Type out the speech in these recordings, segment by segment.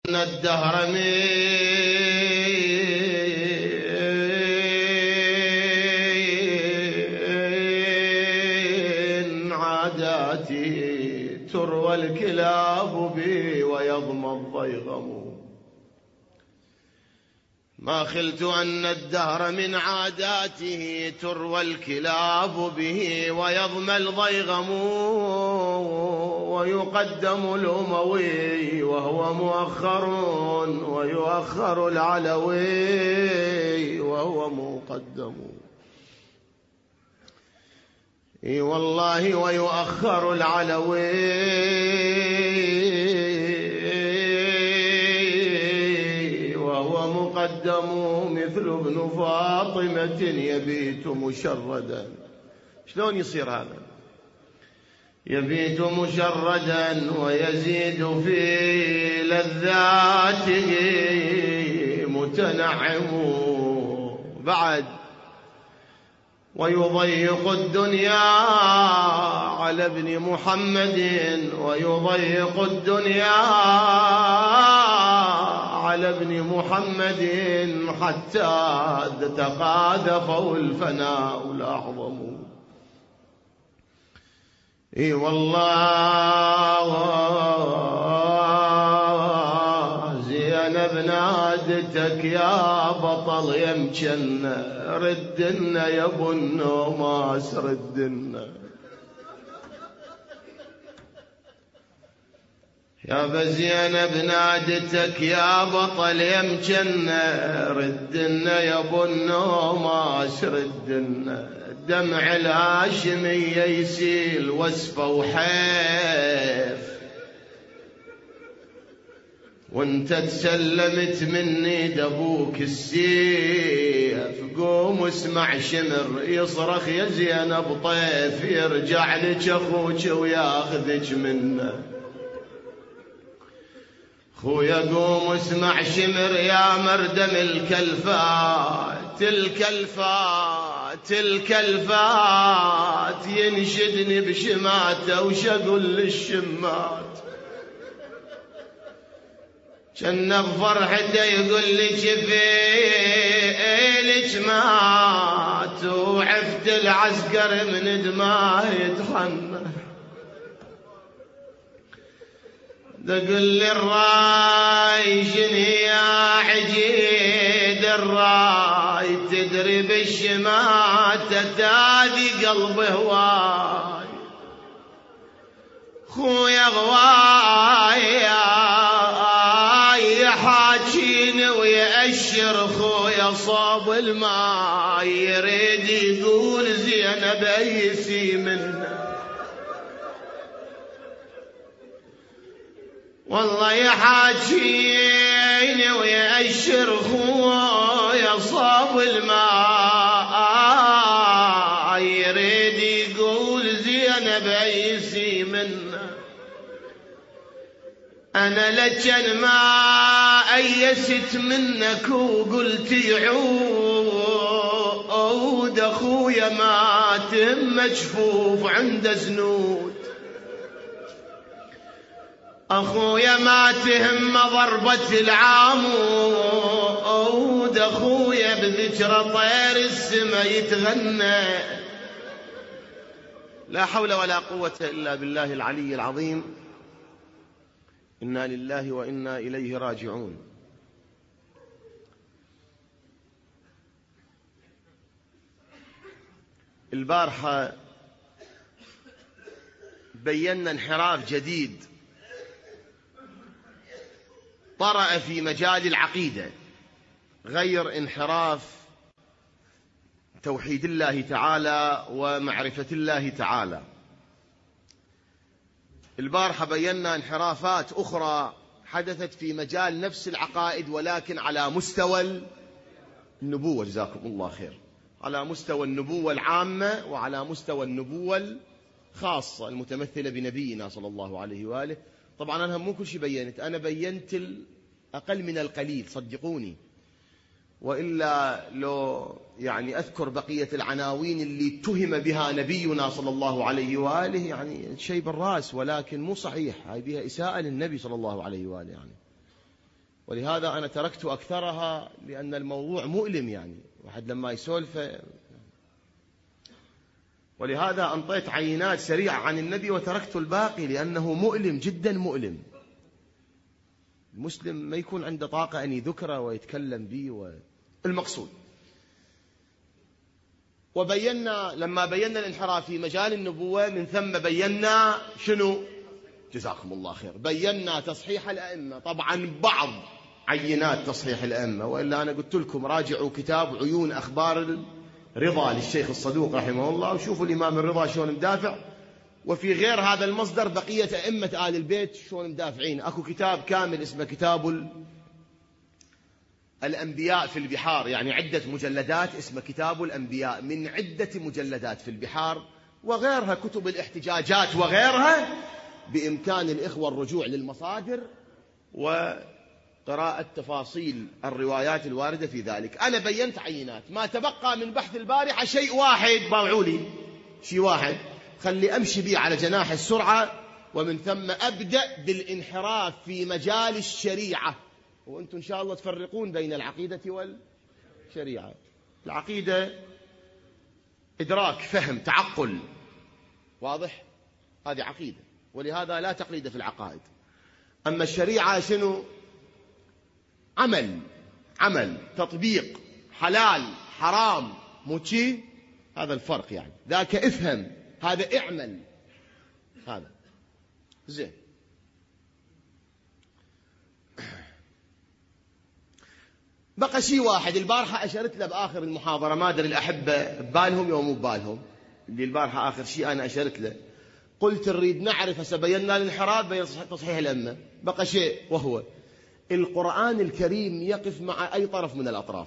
أن الدهر من عاداتي تروى الكلاب بي ويضمى الضيغم. ما خلت أن الدهر من عاداته تروى الكلاب به ويضمى الضيغم، ويقدم الأموي وهو مؤخر ويؤخر العلوي وهو مقدم. اي والله ويؤخر العلوي وهو مقدم، مثل ابن فاطمة يبيت مشردا. شلون يصير هذا؟ يبيت مشردا ويزيد في لذاته متنعم. بعد ويضيق الدنيا على ابن محمد، ويضيق الدنيا على ابن محمد حتى تقاذفه الفناء الأعظم. اي والله زينب نادتك يا بطل يمكن ردنا يا ابو النوماس ردنا. يا بزينب نادتك يا بطل يمكن ردنا يا ابو النوماس ردنا. دمع الهاشمية يسيل وسفة وحيف، وانت تسلمت مني دبوك السيف. قوم اسمع شمر يصرخ يا زينب طيف، يرجع لك اخوك وياخذك منه. خويا قوم اسمع شمر يا مردم الكلفات، الكلفات ينشدني بشماته وشقل للشمات. كان بفرحته يقول لي جفيلك مات، وعفت العسكر من دماه يتحنى. تقول لي الراي شني يا عجيد الراي، تدري بالشماتة تاذي قلبي هواي. خويا غواي يحاجيني ويأشر خويا صاب الماء، يريد يقول زينب أيسي منه. والله يحاجيني ويأشر خويا صاب الماء، يريد يقول زينب أيسي منه. أنا لجن ما أيست منك وقلت يعود أخويا مات مجفوف عند زنود. أخويا ما تهم ضربة العامود، أخويا بذكر طير السما يتغنى. لا حول ولا قوة إلا بالله العلي العظيم. إنا لله وإنا إليه راجعون. البارحة بينا انحراف جديد طرأ في مجال العقيدة، غير انحراف توحيد الله تعالى ومعرفة الله تعالى. البارحة بينا انحرافات أخرى حدثت في مجال نفس العقائد، ولكن على مستوى النبوة. جزاكم الله خير. على مستوى النبوة العامة وعلى مستوى النبوة الخاصة المتمثلة بنبينا صلى الله عليه وآله. طبعا أنا مو كل شيء بينت، أنا بينت الأقل من القليل صدقوني، وإلا لو يعني أذكر بقية العناوين اللي اتهم بها نبينا صلى الله عليه وآله يعني شيء بالرأس، ولكن مو صحيح، هاي بها إساءة للنبي صلى الله عليه وآله. يعني ولهذا أنا تركت أكثرها لأن الموضوع مؤلم، يعني واحد لما يسولف. ولهذا أنطيت عينات سريعة عن النبي وتركت الباقي لأنه مؤلم جدا مؤلم. المسلم ما يكون عنده طاقة أن يذكره ويتكلم به. المقصود وبينا لما بينا الانحراف في مجال النبوة، من ثم بينا شنو؟ جزاكم الله خير. بينا تصحيح الأئمة، طبعا بعض عينات تصحيح الأئمة، وإلا أنا قلت لكم راجعوا كتاب عيون أخبار الرضا للشيخ الصدوق رحمه الله، وشوفوا الإمام الرضا شلون مدافع، وفي غير هذا المصدر بقية أئمة آل البيت شلون مدافعين. أكو كتاب كامل اسمه كتاب الأنبياء في البحار، يعني عدة مجلدات، اسمه كتاب الأنبياء، من عدة مجلدات في البحار وغيرها، كتب الاحتجاجات وغيرها. بإمكان الإخوة الرجوع للمصادر وقراءة تفاصيل الروايات الواردة في ذلك. أنا بينت عينات، ما تبقى من بحث البارحة شيء واحد، باوعوا لي شيء واحد خلي أمشي به على جناح السرعة، ومن ثم أبدأ بالانحراف في مجال الشريعة. وأنتم إن شاء الله تفرقون بين العقيدة والشريعة. العقيدة إدراك، فهم، تعقل، واضح؟ هذه عقيدة، ولهذا لا تقليد في العقائد. أما الشريعة شنو؟ عمل، تطبيق، حلال حرام، مو شي؟ هذا الفرق. يعني ذاك افهم، هذا اعمل، هذا زين. بقى شيء واحد البارحة أشرت له بآخر المحاضرة، ما أدري الأحبة ببالهم يوم مو ببالهم، اللي البارحة آخر شيء أنا أشرت له، قلت نريد نعرف، هسه بينا الانحراف بين تصحيح الأئمة، بقى شيء وهو القرآن الكريم يقف مع أي طرف من الأطراف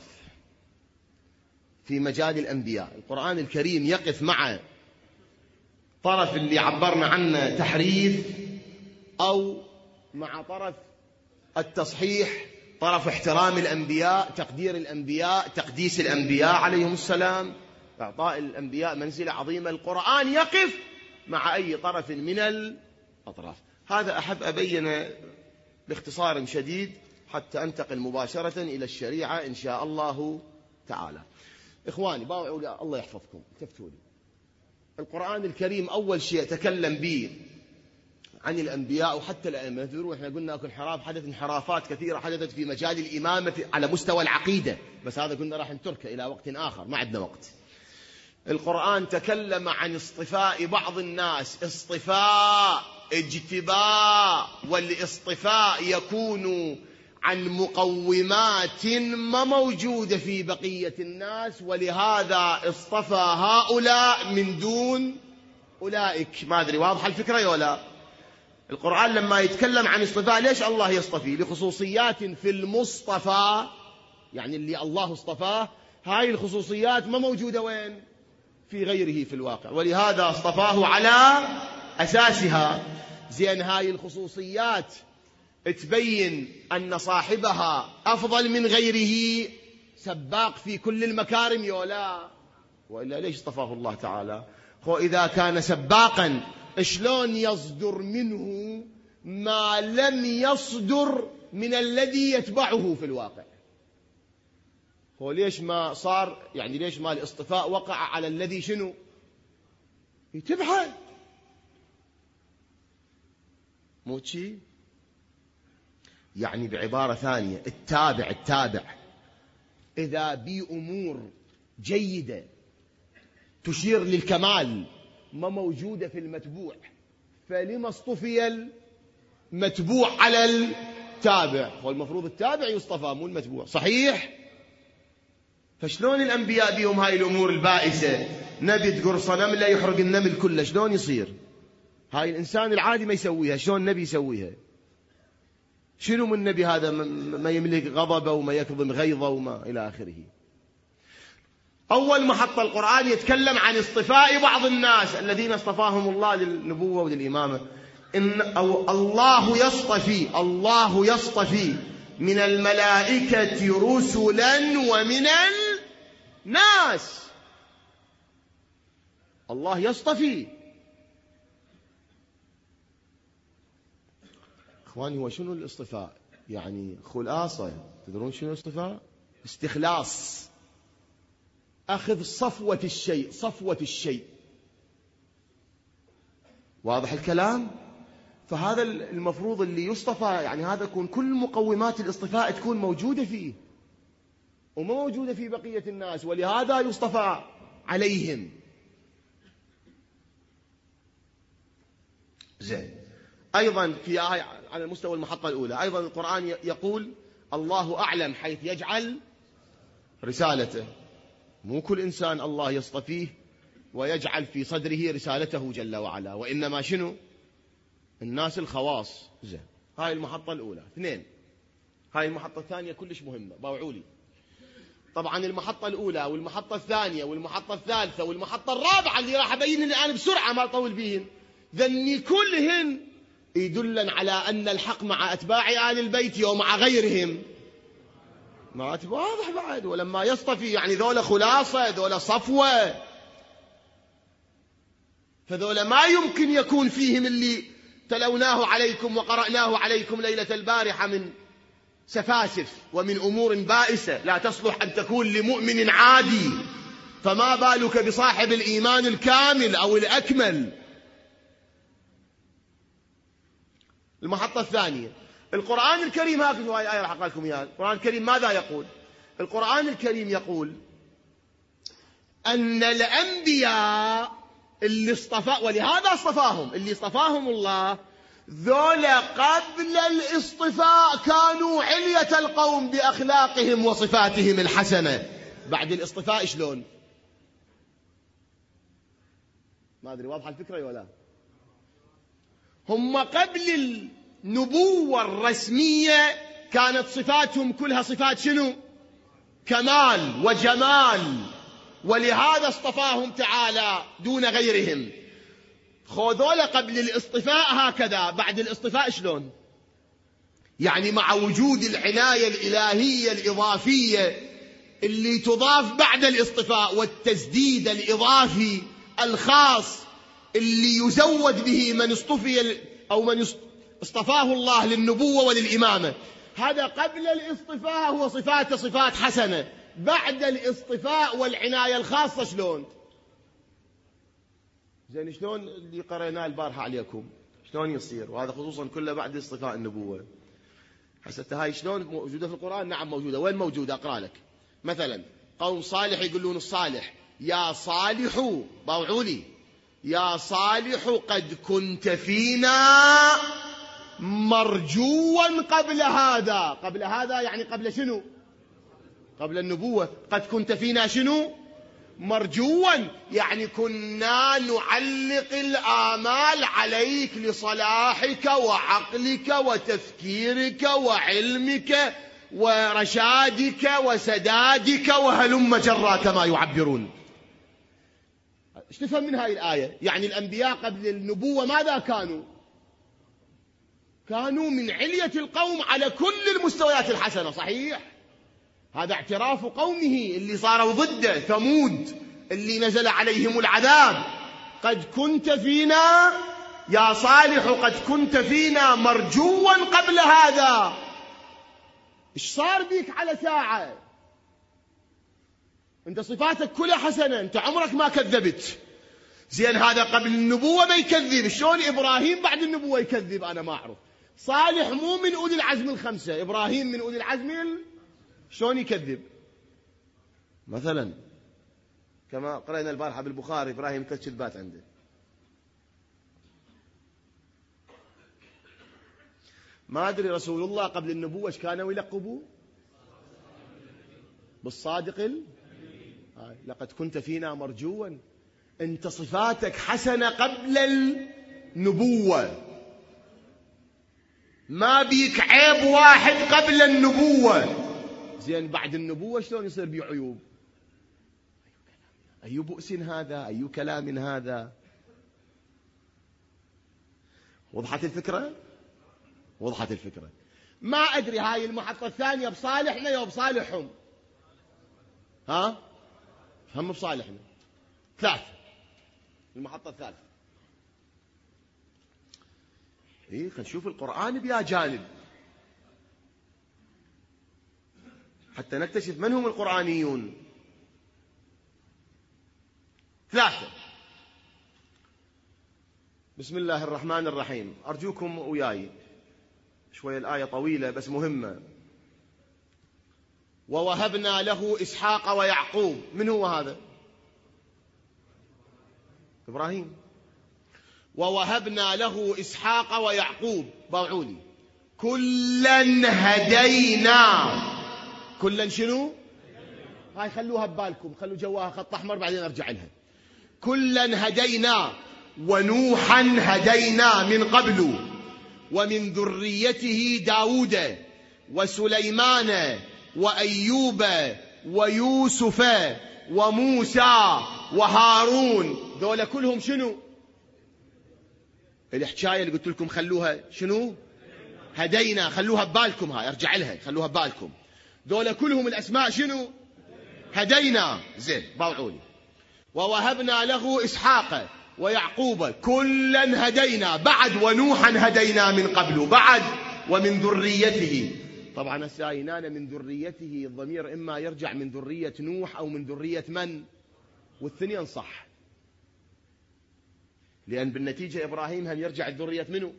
في مجال الأنبياء. القرآن الكريم يقف مع طرف اللي عبرنا عنه تحريف، أو مع طرف التصحيح، طرف احترام الأنبياء، تقدير الأنبياء، تقديس الأنبياء عليهم السلام، إعطاء الأنبياء منزلة عظيمة. القرآن يقف مع أي طرف من الأطراف. هذا أحب أبين باختصار شديد حتى أنتقل مباشرة إلى الشريعة إن شاء الله تعالى. إخواني باوعوا، الله يحفظكم، التفتوا لي. القرآن الكريم أول شيء تكلم به عن الأنبياء وحتى الأئمة. تدرون إحنا قلنا أكو انحراف، حدث انحرافات كثيرة حدثت في مجال الإمامة على مستوى العقيدة، بس هذا قلنا راح نتركه إلى وقت آخر، ما عندنا وقت. القرآن تكلم عن اصطفاء بعض الناس، اصطفاء، اجتباء، والاصطفاء يكون عن مقومات ما موجودة في بقية الناس، ولهذا اصطفى هؤلاء من دون أولئك. ما أدري واضحة الفكرة يا ولا؟ القرآن لما يتكلم عن اصطفاء، ليش الله يصطفي؟ لخصوصيات في المصطفى، يعني اللي الله اصطفاه، هاي الخصوصيات ما موجودة وين؟ في غيره في الواقع، ولهذا اصطفاه على أساسها. زين، هاي الخصوصيات تبين أن صاحبها أفضل من غيره، سباق في كل المكارم يولا، وإلا ليش اصطفاه الله تعالى؟ هو إذا كان سباقا شلون يصدر منه ما لم يصدر من الذي يتبعه في الواقع؟ هو ليش ما صار، يعني ليش ما الاصطفاء وقع على الذي شنو يتبعه؟ مو شيء. يعني بعبارة ثانية، التابع إذا بأمور جيدة تشير للكمال ما موجودة في المتبوع، فلما اصطفي المتبوع على التابع؟ هو المفروض التابع يصطفى مو المتبوع، صحيح؟ فشلون الأنبياء بهم هاي الأمور البائسة؟ نبي تقر صنم لا يحرق النمل كله، شلون يصير؟ هاي الإنسان العادي ما يسويها، شلون النبي يسويها؟ شنو من النبي هذا ما يملك غضبه وما يكظم غيظه وما إلى آخره. أول محطة القرآن يتكلم عن اصطفاء بعض الناس الذين اصطفاهم الله للنبوة وللإمامة. أو الله يصطفي من الملائكة رسلا ومن الناس. الله يصطفي. إخواني، هو شنو الاصطفاء؟ يعني خلاصة. تدرون شنو اصطفاء؟ استخلاص، أخذ صفوة الشيء، صفوة الشيء. واضح الكلام؟ فهذا المفروض اللي يصطفى، يعني هذا يكون كل مقومات الاصطفاء تكون موجودة فيه وما موجودة في بقية الناس، ولهذا يصطفى عليهم. زين. أيضا في على المستوى المحطة الأولى، أيضا القرآن يقول الله أعلم حيث يجعل رسالته. مو كل إنسان الله يصطفيه ويجعل في صدره رسالته جل وعلا، وإنما شنو؟ الناس الخواص. زين. هاي المحطة الأولى. 2. هاي المحطة الثانية كلش مهمة، باوعوا لي. طبعا المحطة الأولى والمحطة الثانية والمحطة الثالثة والمحطة الرابعة اللي راح أبين الآن بسرعة ما أطول بيهن، ذني كلهن يدلن على أن الحق مع أتباع آل البيت ومع غيرهم. ما واضح بعد. ولما يصطفي يعني ذولا خلاصة، ذولا صفوة، فذولا ما يمكن يكون فيهم اللي تلوناه عليكم وقرأناه عليكم ليلة البارحة من سفاسف ومن أمور بائسة لا تصلح أن تكون لمؤمن عادي، فما بالك بصاحب الإيمان الكامل أو الأكمل. المحطة الثانية، القرآن الكريم. هكذا هاي آية راح أقرأ لكم إياها. القرآن الكريم ماذا يقول؟ القرآن الكريم يقول أن الأنبياء اللي اصطفى، ولهذا اصطفاهم، اللي اصطفاهم الله، ذولا قبل الاصطفاء كانوا علية القوم بأخلاقهم وصفاتهم الحسنة. بعد الاصطفاء شلون؟ ما أدري واضحة الفكرة ولا؟ هم قبل النبوة الرسمية كانت صفاتهم كلها صفات شنو؟ كمال وجمال، ولهذا اصطفاهم تعالى دون غيرهم. خذوله قبل الاصطفاء هكذا، بعد الاصطفاء شلون؟ يعني مع وجود العناية الإلهية الإضافية اللي تضاف بعد الاصطفاء، والتسديد الإضافي الخاص اللي يزود به من اصطفي أو من اصطفاه الله للنبوة وللإمامة. هذا قبل الاصطفاء هو صفات حسنة. بعد الاصطفاء والعناية الخاصة شلون؟ زين شلون اللي قرأناه البارحة عليكم شلون يصير؟ وهذا خصوصا كله بعد اصطفاء النبوة. حسيت هاي شلون موجودة في القرآن؟ نعم موجودة. وين موجودة؟ أقرأ لك. مثلا قوم صالح يقولون الصالح يا صالح، باوعوا لي، يا صالح قد كنت فينا مرجوا قبل هذا. قبل هذا يعني قبل شنو؟ قبل النبوة. قد كنت فينا شنو؟ مرجوا، يعني كنا نعلق الآمال عليك لصلاحك وعقلك وتفكيرك وعلمك ورشادك وسدادك وهلم جرا كما يعبرون. ايش تفهم من هاي الآية؟ يعني الأنبياء قبل النبوة ماذا كانوا؟ كانوا من علية القوم على كل المستويات الحسنة. صحيح؟ هذا اعتراف قومه اللي صاروا ضده، ثمود اللي نزل عليهم العذاب. قد كنت فينا يا صالح، قد كنت فينا مرجوا قبل هذا. ايش صار بيك على ساعة؟ انت صفاتك كلها حسنة، انت عمرك ما كذبت. زين هذا قبل النبوة ما يكذب، شلون إبراهيم بعد النبوة يكذب؟ أنا ما أعرف. صالح مو من أولي العزم الخمسة، إبراهيم من أولي العزم شلون يكذب؟ مثلا كما قرأنا البارحة بالبخاري إبراهيم 3 كذبات عنده. ما أدري رسول الله قبل النبوة ايش كانوا يلقبوه؟ بالصادق لقد كنت فينا مرجوا. انت صفاتك حسنة قبل النبوة، ما بيك عيب واحد قبل النبوة. زين بعد النبوة شلون يصير بيه عيوب؟ أي بؤس هذا؟ أي كلام هذا؟ وضحت الفكرة؟ وضحت الفكرة. ما أدري هاي المحطة الثانية بصالحنا يا بصالحهم؟ ها؟ هم بصالحنا. 3. المحطة الثالثة. خلينا نشوف القرآن بيا جانب. حتى نكتشف من هم القرآنيون. 3. بسم الله الرحمن الرحيم. أرجوكم وياي شوية، الآية طويلة بس مهمة. ووهبنا له إسحاق ويعقوب. من هو هذا؟ إبراهيم. ووهبنا له إسحاق ويعقوب. باوعوني. كلا هدينا. كلا شنو؟ هاي خلوها ببالكم، خلوا جواها خط أحمر بعدين أرجع لها. كلا هدينا ونوحا هدينا من قبل ومن ذريته داود وسليمان وأيوب ويوسف وموسى وهارون. ذولا كلهم شنو؟ الحكاية اللي قلت لكم خلوها شنو؟ هدينا. خلوها ببالكم، هاي ارجع لها، خلوها ببالكم. ذولا كلهم الأسماء شنو؟ هدينا. زين باوعوني. ووهبنا له إسحاق ويعقوب كلا هدينا. بعد ونوحا هدينا من قبل. بعد ومن ذريته. طبعا السائنان من ذريته، الضمير إما يرجع من ذرية نوح أو من ذرية من، والثنين صح، لأن بالنتيجة إبراهيم هم يرجع ذرية منه،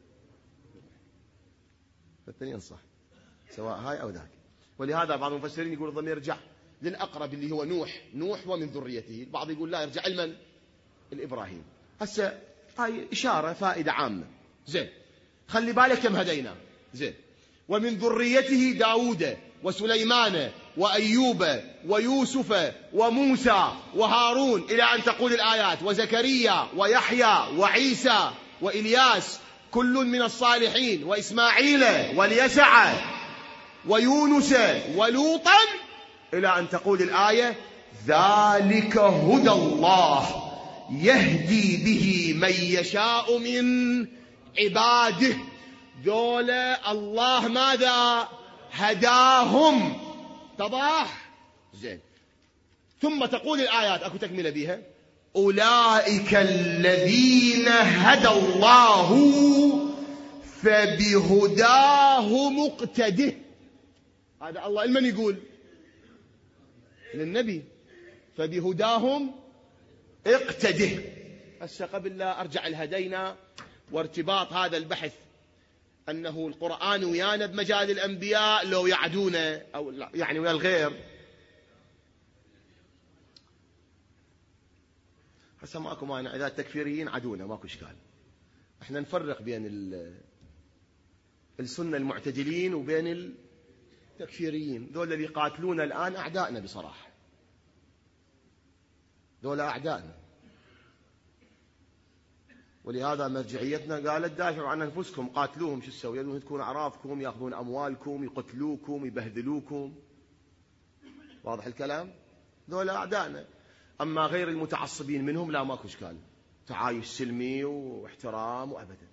الثنين صح سواء هاي أو ذاك. ولهذا بعض المفسرين يقول الضمير يرجع للأقرب اللي هو نوح ومن ذريته. البعض يقول لا، يرجع لمن؟ الإبراهيم. هسه هاي إشارة فائدة عامة. زين خلي بالك كم هدينا. زين ومن ذريته داود وسليمان وأيوب ويوسف وموسى وهارون إلى أن تقول الآيات. وزكريا ويحيى وعيسى وإلياس كل من الصالحين وإسماعيل واليسع ويونس ولوطا إلى أن تقول الآية. ذلك هدى الله يهدي به من يشاء من عباده. ذولا الله ماذا؟ هداهم. تضاح؟ زين. ثم تقول الآيات، أكو تكملة بيها. أولئك الذين هدى الله فبهداه مقتده. هذا الله لمن يقول؟ للنبي. فبهداهم اقتده. هسه قبل لا أرجع الهدينا وارتباط هذا البحث أنه القرآن ويانا بمجال الأنبياء لو يعدونا أو يعني ويا الغير. هسه ماكو مانع إذا التكفيريين عدونا، ماكو إشكال. احنا نفرق بين السنة المعتدلين وبين التكفيريين. ذول اللي يقاتلون الآن أعدائنا بصراحة، ذول أعدائنا. ولهذا مرجعيتنا قالت دافعوا عن أنفسكم، قاتلوهم. شو تسوي؟ يدون تكون أعرافكم، يأخذون أموالكم، يقتلوكم، يبهدلوكم. واضح الكلام؟ ذول أعدائنا. أما غير المتعصبين منهم لا، ماكو إشكال، تعايش سلمي واحترام وأبدا،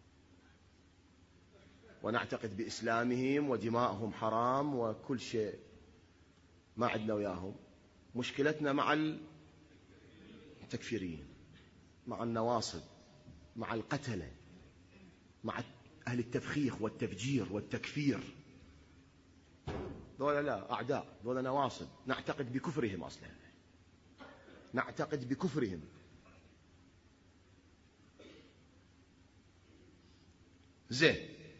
ونعتقد بإسلامهم ودماءهم حرام وكل شيء، ما عندنا وياهم. مشكلتنا مع التكفيريين، مع النواصب، مع القتلة، مع أهل التفخيخ والتفجير والتكفير. ذولا لا، أعداء، ذولا نواصب، نعتقد بكفرهم أصلا، نعتقد بكفرهم. زين،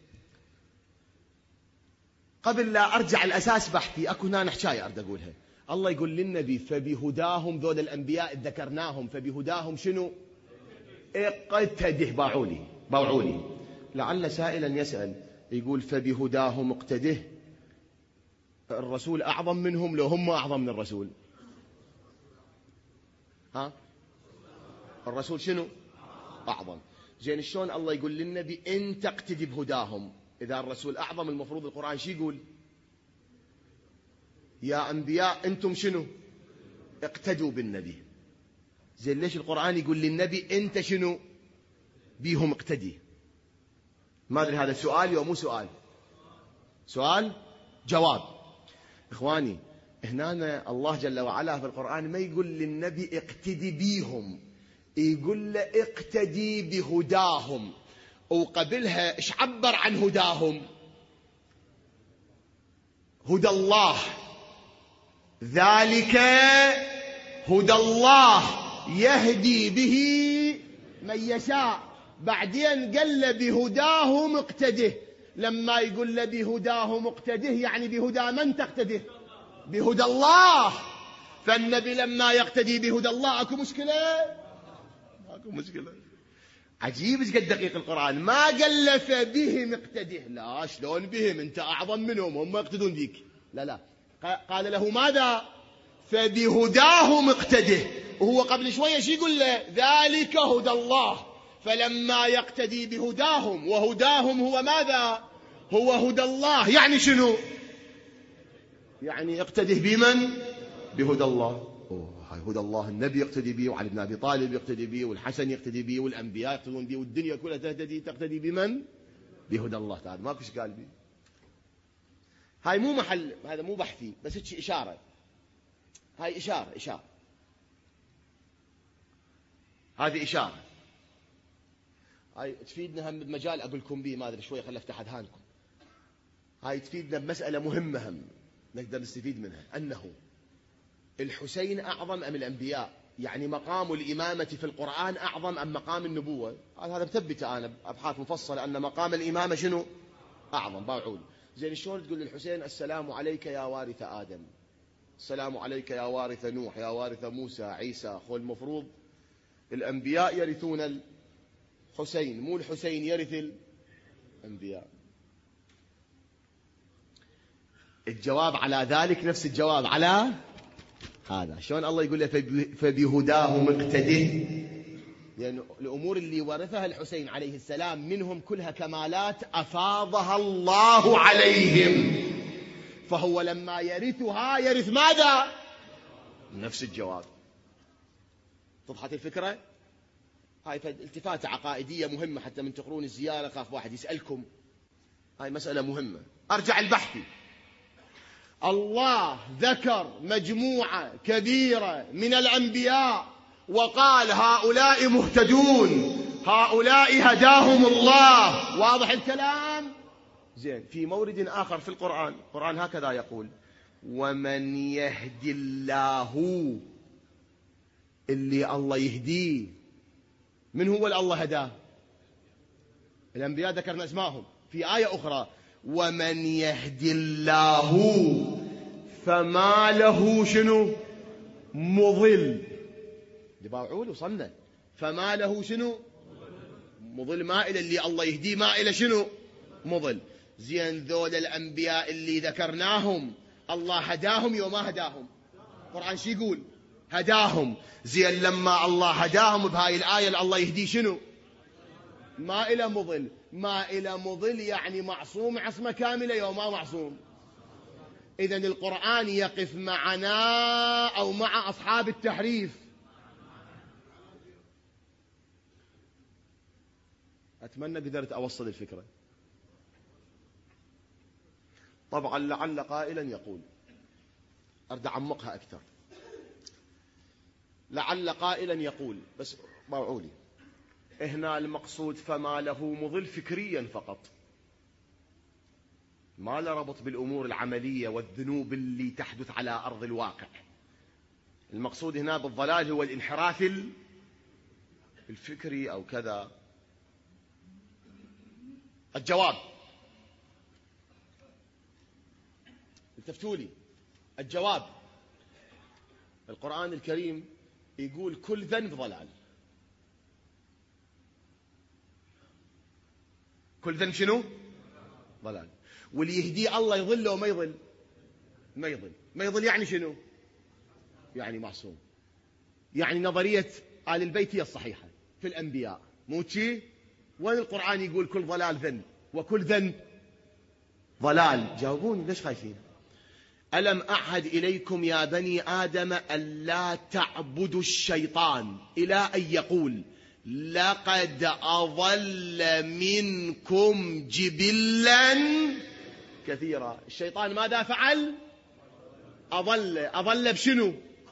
قبل لا أرجع الأساس بحثي أكو هنا حكاية أريد أقولها. الله يقول للنبي فبهداهم، ذول الأنبياء ذكرناهم، فبهداهم شنو؟ اقتده. باوعوني. لعل سائلا يسأل يقول فبهداهم اقتده، الرسول أعظم منهم لو هم أعظم من الرسول؟ ها؟ الرسول شنو؟ أعظم. زين شلون الله يقول للنبي أنت اقتدي بهداهم؟ إذا الرسول أعظم المفروض القرآن شو يقول؟ يا أنبياء أنتم شنو؟ اقتدوا بالنبي. زين ليش القرآن يقول للنبي أنت شنو؟ بيهم اقتدي. ما أدري هذا سؤال أو مو سؤال؟ سؤال جواب. إخواني، هنا الله جل وعلا في القرآن ما يقول للنبي اقتدي بيهم، يقول له اقتدي بهداهم. وقبلها ايش عبر عن هداهم؟ هدى الله. ذلك هدى الله يهدي به من يشاء. بعدين قال له بهداه مقتده. لما يقول له بهداه مقتده يعني بهدى من تقتده؟ بهدى الله. فالنبي لما يقتدي بهدى الله اكو مشكلة؟ اكو مشكلة. عجيب ايش قد دقيق القرآن. ما قال له فبهم اقتده، لا شلون بهم انت اعظم منهم هم يقتدون بيك، لا لا، قال له ماذا؟ فبهداه مقتده. وهو قبل شوية شي يقول له؟ ذلك هدى الله. فلما يقتدي بهداهم، وهداهم هو ماذا؟ هو هدى الله. يعني شنو؟ يعني يقتده بمن؟ بهدى الله. هاي هدى الله النبي يقتدي به، وعلي بن أبي طالب يقتدي به، والحسن يقتدي به، والأنبياء يقتدون به، والدنيا كلها تقتدي بمن؟ بهدى الله تعالى. ما كش قال به. هاي مو محل، هذا مو بحثي، بس هيك إشارة. هاي إشارة. هذه إشارة. هاي تفيدنا هم بمجال أقول لكم به، ما أدري شوي خل أفتح أذهانكم. هاي تفيدنا بمسألة مهمة هم نقدر نستفيد منها، أنه الحسين أعظم أم الأنبياء؟ يعني مقام الإمامة في القرآن أعظم أم مقام النبوة؟ هذا مثبته أنا بأبحاث مفصلة أن مقام الإمامة شنو؟ أعظم. باعول زين شلون تقول للحسين السلام عليك يا وارث آدم، السلام عليك يا وارث نوح، يا وارث موسى عيسى؟ أخو المفروض الأنبياء يرثون الحسين، مو الحسين يرث الأنبياء. الجواب على ذلك نفس الجواب على هذا. شلون الله يقول له فبهداه مقتده؟ لأن الأمور اللي ورثها الحسين عليه السلام منهم كلها كمالات أفاضها الله عليهم، فهو لما يرثها يرث ماذا؟ نفس الجواب. وضحت الفكرة؟ هاي التفاتة عقائدية مهمة، حتى من تقرون الزيارة خاف واحد يسألكم. هاي مسألة مهمة. أرجع البحث. الله ذكر مجموعة كبيرة من الأنبياء وقال هؤلاء مهتدون، هؤلاء هداهم الله. واضح الكلام؟ زين. في مورد آخر في القرآن هكذا يقول: ومن يهدي الله، اللي الله يهديه. من هو الله هداه؟ الأنبياء ذكرنا اسمائهم. في آية أخرى: ومن يهدي الله فما له شنو؟ مضل. دباعول وصلنا. فما له شنو؟ مضل. ما إلى اللي الله يهديه ما إلى شنو؟ مضل. زين ذول الأنبياء اللي ذكرناهم الله هداهم يوم ما هداهم؟ القرآن شي يقول؟ هداهم. زين لما الله هداهم بهاي الآية الله يهدي شنو؟ ما إلى مضل. ما إلى مضل يعني معصوم عصمة كاملة يوم ما معصوم. إذن القرآن يقف معنا أو مع أصحاب التحريف. أتمنى قدرت أوصل الفكرة. طبعا لعل قائلا يقول، أرد أعمقها أكثر، لعل قائلا يقول، بس موعولي هنا المقصود فما له مضل فكريا فقط، ما له ربط بالأمور العملية والذنوب اللي تحدث على أرض الواقع. المقصود هنا بالضلال هو الانحراف الفكري أو كذا. الجواب، التفتوا لي الجواب. القرآن الكريم يقول كل ذنب ضلال. كل ذنب شنو؟ ضلال. واللي يهديه الله يضل وما يضل؟ ما يضل. ما يضل يعني شنو؟ يعني معصوم. يعني نظرية آل البيت هي الصحيحة في الأنبياء، مو شي؟ وين القرآن يقول كل ضلال ذنب وكل ذنب ضلال؟ جاوبوني، ليش خايفين؟ ألم أعهد إليكم يا بني آدم ألا تعبدوا الشيطان، إلى أن يقول لقد أضل منكم جبلا كثيرا. الشيطان ماذا فعل؟ أضل بشنو؟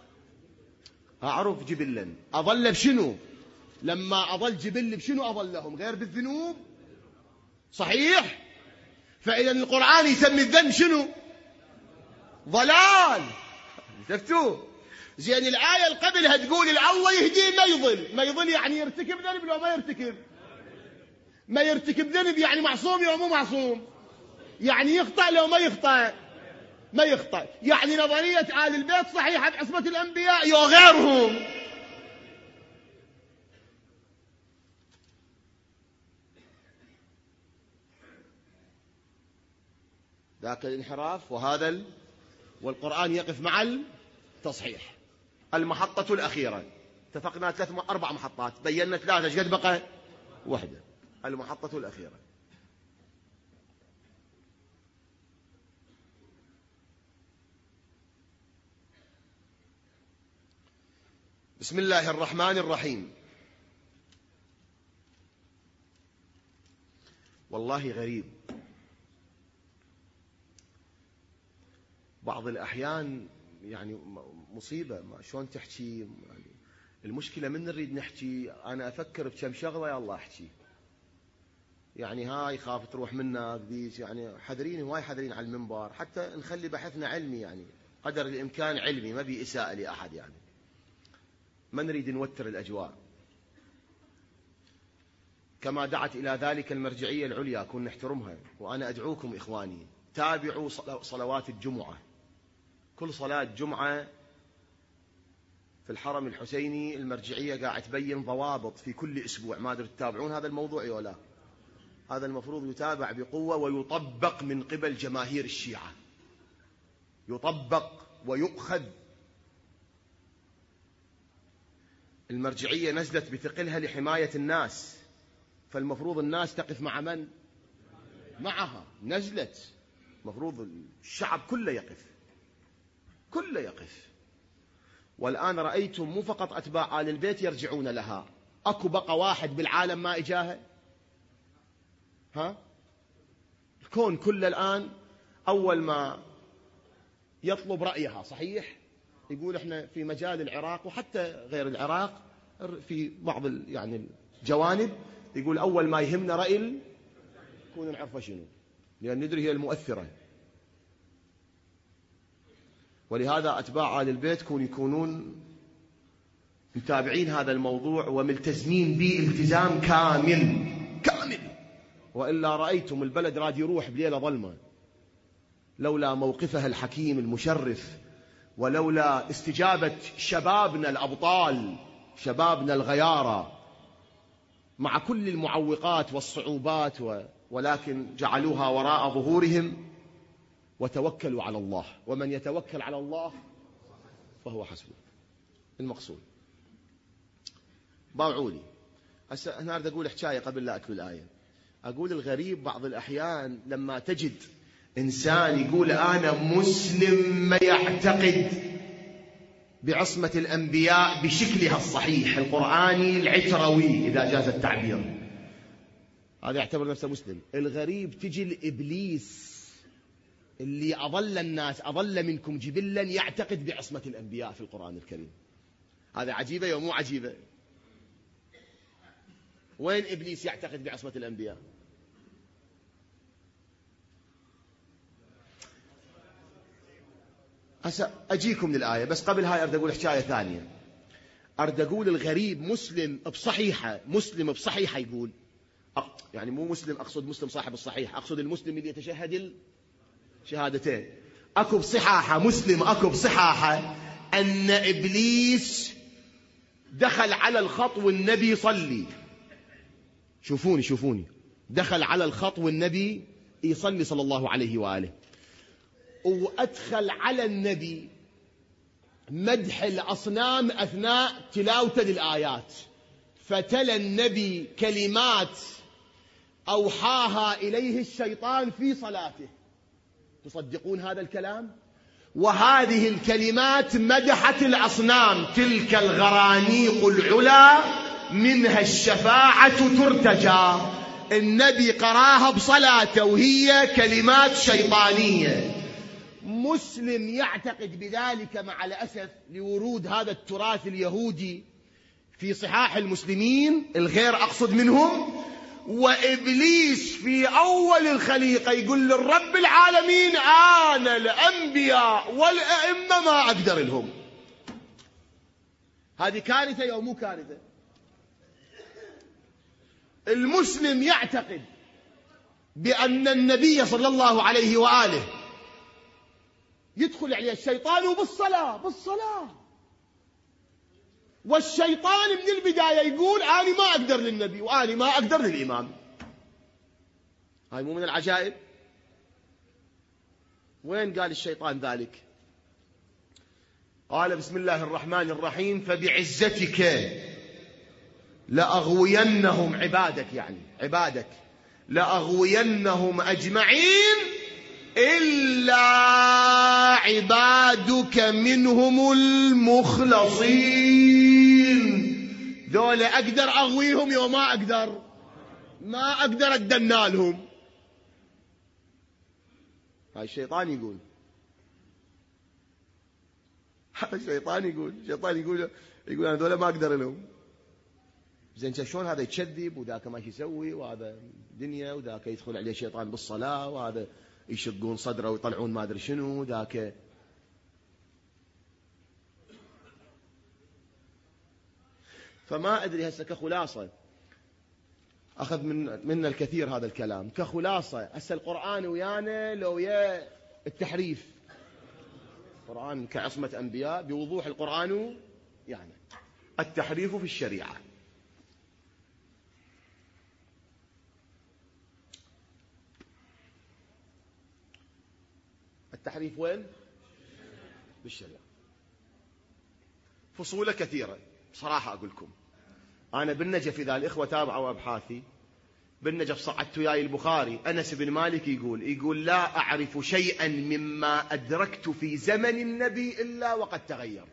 أعرف جبلا. أضل بشنو؟ لما أضل جبل بشنو أضلهم؟ غير بالذنوب، صحيح؟ فإذا القرآن يسمي الذنب شنو؟ ضلال. شفتوا؟ زين الآية اللي قبلها تقول الله يهديه ما يضل. ما يضل يعني يرتكب ذنب لو ما يرتكب؟ ما يرتكب ذنب يعني معصوم لو مو معصوم؟ يعني يخطأ لو ما يخطأ؟ ما يخطأ. يعني نظرية آل البيت صحيحة بعصمة الأنبياء يو غيرهم. ذاك الانحراف وهذا والقرآن يقف مع التصحيح. المحطة الأخيرة اتفقنا 4 محطات، بينا 3، ايش قد بقى؟ 1. المحطة الأخيرة. بسم الله الرحمن الرحيم. والله غريب بعض الأحيان، يعني مصيبة ما شلون تحكي. يعني المشكلة من نريد نحكي أنا أفكر بكم شغلة يا الله أحكي، يعني هاي خاف تروح منك ذيك، يعني حذرين هواي حذرين على المنبر حتى نخلي بحثنا علمي، يعني قدر الإمكان علمي، ما بي إساءة لأحد، يعني ما نريد نوتر الأجواء. كما دعت إلى ذلك المرجعية العليا كن نحترمها، وأنا أدعوكم إخواني تابعوا صلوات الجمعة. كل صلاة جمعة في الحرم الحسيني المرجعية قاعد تبين ضوابط في كل أسبوع. ما أدري تتابعون هذا الموضوع ولا لا؟ هذا المفروض يتابع بقوة ويطبق من قبل جماهير الشيعة، يطبق ويؤخذ. المرجعية نزلت بثقلها لحماية الناس، فالمفروض الناس تقف مع من؟ معها. نزلت، مفروض الشعب كله يقف، كله يقف. والآن رأيتم مو فقط أتباع آل البيت يرجعون لها، أكو بقى واحد بالعالم ما إجاها؟ ها؟ الكون كله الآن أول ما يطلب رأيها صحيح يقول إحنا في مجال العراق وحتى غير العراق في بعض يعني الجوانب، يقول أول ما يهمنا رأي يكون نعرفه شنو، لأن ندري هي المؤثرة. ولهذا أتباع آل البيت يكونون متابعين هذا الموضوع وملتزمين به التزام كامل كامل، وإلا رأيتم البلد راد يروح بليلة ظلمة لولا موقفها الحكيم المشرف، ولولا استجابة شبابنا الأبطال، شبابنا الغيارى، مع كل المعوقات والصعوبات، ولكن جعلوها وراء ظهورهم وتوكلوا على الله. ومن يتوكل على الله فهو حسبه. المقصود باوعولي هسه أنا أريد أقول حكاية قبل لا أكمل الآية. أقول الغريب بعض الأحيان لما تجد إنسان يقول أنا مسلم ما يعتقد بعصمة الأنبياء بشكلها الصحيح القرآني العتروي إذا جاز التعبير، هذا يعتبر نفسه مسلم. الغريب تجي الإبليس اللي أضل الناس، أضل منكم جبلا، يعتقد بعصمة الأنبياء في القرآن الكريم. هذا عجيبة ومو عجيبة؟ وين إبليس يعتقد بعصمة الأنبياء؟ هسه أجيكم للآية، بس قبل هاي أريد أقول حكاية ثانية. أريد أقول الغريب مسلم بصحيحة، مسلم بصحيحة يقول، يعني مو مسلم أقصد مسلم صاحب الصحيح، أقصد المسلم اللي يتشهد الشهادتين. أكو بصحاحة مسلم، أكو بصحاحة أن إبليس دخل على الخط والنبي يصلي. شوفوني دخل على الخط والنبي يصلي صلى الله عليه وآله، وأدخل على النبي مدح الأصنام أثناء تلاوته للآيات، فتلا النبي كلمات أوحاها إليه الشيطان في صلاته. تصدقون هذا الكلام؟ وهذه الكلمات مدحت الأصنام، تلك الغرانيق العلا منها الشفاعة ترتجى. النبي قراها بصلاته وهي كلمات شيطانية. مسلم يعتقد بذلك مع الأسف لورود هذا التراث اليهودي في صحاح المسلمين الغير أقصد منهم، وإبليس في أول الخليقة يقول للرب العالمين أنا الأنبياء والأئمة ما أقدر لهم. هذه كارثة أو مو كارثة؟ المسلم يعتقد بأن النبي صلى الله عليه وآله يدخل عليه الشيطان بالصلاة والشيطان من البداية يقول أنا ما أقدر للنبي وأنا ما أقدر للإمام. هاي مو من العجائب؟ وين قال الشيطان ذلك؟ قال بسم الله الرحمن الرحيم فبعزتك لأغوينهم عبادك لأغوينهم أجمعين إلا عبادك منهم المخلصين. ذولا أقدر أغويهم يوم ما أقدر أدنا لهم. هاي الشيطان يقول أنا ذولا ما أقدر لهم. زين شلون هذا يتشذب وذاك ما يسوي وهذا دنيا وذاك يدخل عليه شيطان بالصلاة وهذا يشقون صدره ويطلعون ما أدري شنو ذاك. فما أدري هسه كخلاصة أخذ منا الكثير هذا الكلام. كخلاصة هسه القرآن ويانا لو يا التحريف. القرآن كعصمة أنبياء بوضوح القرآن يعني التحريف في الشريعة. التحريف وين؟ بالشريعة. فصولة كثيرة بصراحة أقول لكم. أنا بالنجف إذا الإخوة تابعوا أبحاثي بالنجف صعدت وياي البخاري. أنس بن مالك يقول لا أعرف شيئا مما أدركت في زمن النبي إلا وقد تغير.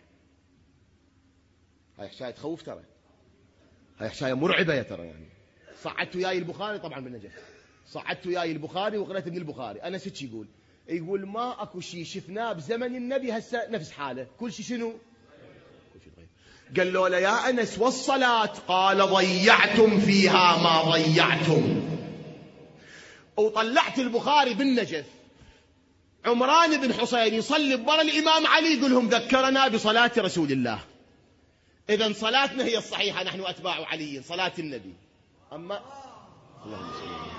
هاي حشاية تخوف ترى، هاي حشاية مرعبة ترى. يعني صعدت وياي البخاري طبعا بالنجف، صعدت وياي البخاري وقرأت من البخاري. أنس يقول ما أكو شيء شفناه بزمن النبي هسه نفس حاله، كل شيء شنو؟ كل شيء تغير. قال له يا أنس والصلاة؟ قال ضيعتم فيها ما ضيعتم. وطلعت البخاري بالنجف عمران بن حسين يصلي ببر الإمام علي يقول لهم ذكرنا بصلاة رسول الله. إذن صلاتنا هي الصحيحة، نحن أتباع علي، صلاة النبي. أما اللهم صل على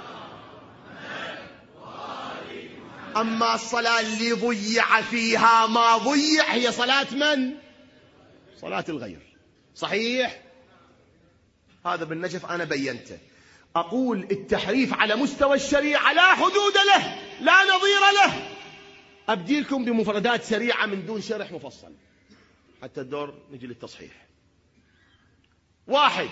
أما الصلاة اللي ضيع فيها ما ضيع هي صلاة من؟ صلاة الغير. صحيح؟ هذا بالنجف أنا بينته. أقول التحريف على مستوى الشريعة لا حدود له لا نظير له. أبدي لكم بمفردات سريعة من دون شرح مفصل حتى الدور نجي للتصحيح. 1،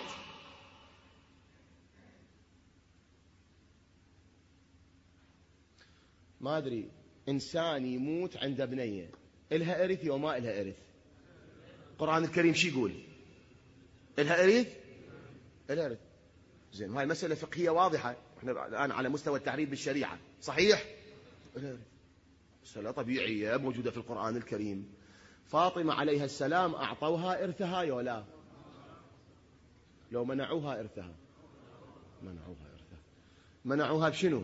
ما أدري إنسان يموت عند بنية إلها إرث وما إلها إرث. القرآن الكريم شي يقول؟ إلها إرث؟ إلها إرث. زين، هاي مسألة فقهية واضحة. إحنا الآن على مستوى التعريف بالشريعة. صحيح؟ إلها إرث. مسألة طبيعية موجودة في القرآن الكريم. فاطمة عليها السلام أعطوها إرثها يولا؟ لو منعوها إرثها، منعوها بشنو؟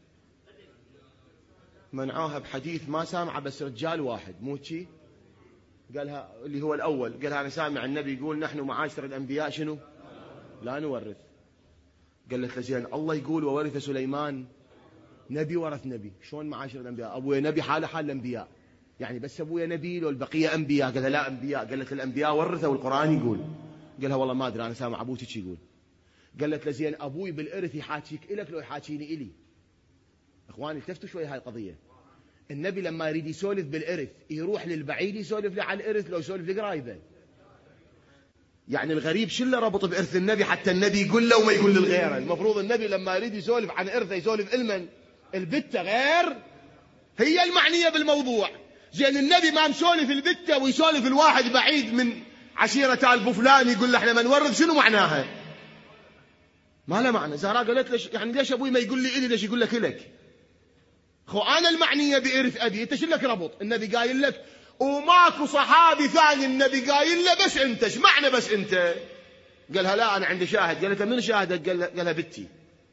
منعوها بحديث ما سامعه بس رجال واحد، مو شي؟ قالها اللي هو الأول، قالها أنا سامع النبي يقول نحن معاشر الأنبياء شنو؟ لا نورث. قالت له زين الله يقول وورث سليمان، نبي ورث نبي، شلون معاشر الأنبياء؟ أبويا نبي حاله حال الأنبياء، يعني بس أبويا نبي لو البقية أنبياء؟ قالها لا أنبياء. قالت الأنبياء ورثوا والقرآن يقول. قالها والله ما أدري أنا سامع أبوك شي يقول. قالت له زين أبوي بالإرث يحاكيك إلك لو يحاكيني إلي؟ إخواني التفتوا شوي هاي القضية. النبي لما يريد يسولف بالإرث يروح للبعيد يسولف له عن الإرث لو يسولف لقرايبه؟ يعني الغريب شو اللي ربط بإرث النبي حتى النبي يقول له وما يقول للغيره؟ المفروض النبي لما يريد يسولف عن إرثه يسولف المن؟ البتة غير هي المعنية بالموضوع. زين النبي ما مسولف البتة ويسولف الواحد بعيد من عشيرة آل فلان يقول له احنا ما نورث، شنو معناها؟ ما له معنى. زهراء قالت له يعني ليش أبوي ما يقول لي إلي ليش يقول لك إلك؟ خو أنا المعنية بإرث أبي، أنت شو لك ربط؟ النبي قايل لك وماكو صحابي ثاني النبي قايل له بس أنت. ايش معنى بس أنت؟ قالها لا أنا عندي شاهد. قالت من شاهدك؟ قالها بنتي.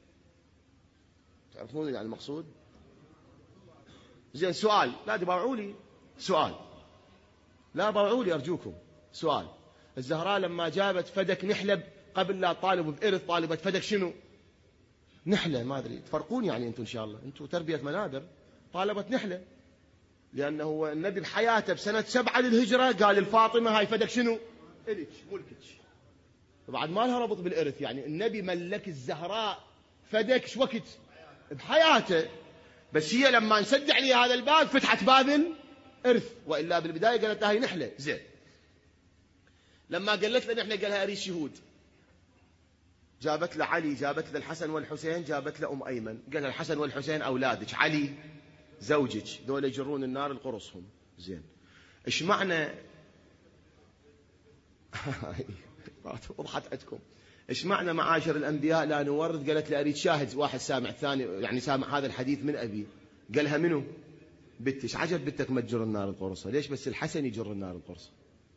تعرفون يعني المقصود؟ زين سؤال، لا تباوعوا لي، سؤال، لا باوعوا لي أرجوكم، سؤال. الزهراء لما جابت فدك نحلة قبل لا طالبوا بإرث، طالبت فدك شنو؟ نحلة. ما أدري تفرقون يعني أنتم إن شاء الله، أنتم تربية منابر. طالبت نحلة لأنه هو النبي بحياته بسنة 7 للهجرة قال الفاطمة هاي فدك شنو؟ إلك ملكك. وبعد ما لها ربط بالإرث، يعني النبي ملك الزهراء فدك شو وقت؟ بحياته. بس هي لما نسد عليها هذا الباب فتحت باب الإرث، وإلا بالبداية قالت هاي نحلة. زين لما قالت له نحلة قالها أريد شهود. جابت له علي، جابت له الحسن والحسين، جابت له أم أيمن. قالها الحسن والحسين أولادك، علي زوجك، دول يجرون النار لقرصهم. زين إيش معنى وضحت عندكم إيش معنى معاشر الأنبياء لا نورث؟ قالت لي أريد شاهد واحد سامع ثاني، يعني سامع هذا الحديث من أبي. قالها منو؟ بنتش. عجب بنتك ما تجر النار القرصة، ليش بس الحسن يجر النار القرصة؟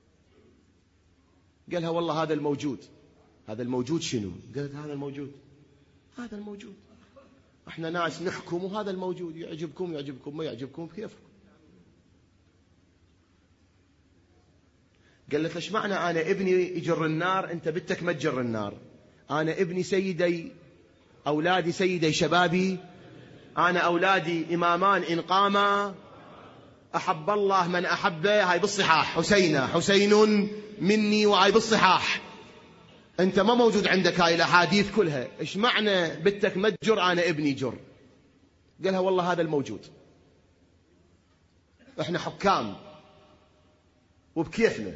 قالها والله هذا الموجود. هذا الموجود شنو؟ قالت هذا الموجود، هذا الموجود. احنا ناس نحكم وهذا الموجود، يعجبكم يعجبكم، ما يعجبكم كيفكم. قالت ليش معنى أنا ابني يجر النار أنت بنتك ما تجر النار؟ أنا ابني سيدي، أولادي سيدي شبابي، أنا أولادي إمامان إن قاما أحب الله من أحبه. هاي بالصحاح، حسين مني، وهاي بالصحاح. أنت ما موجود عندك هاي الأحاديث كلها. إيش معنى بنتك ما تجر أنا ابني جر؟ قالها والله هذا الموجود، إحنا حكام وبكيفنا.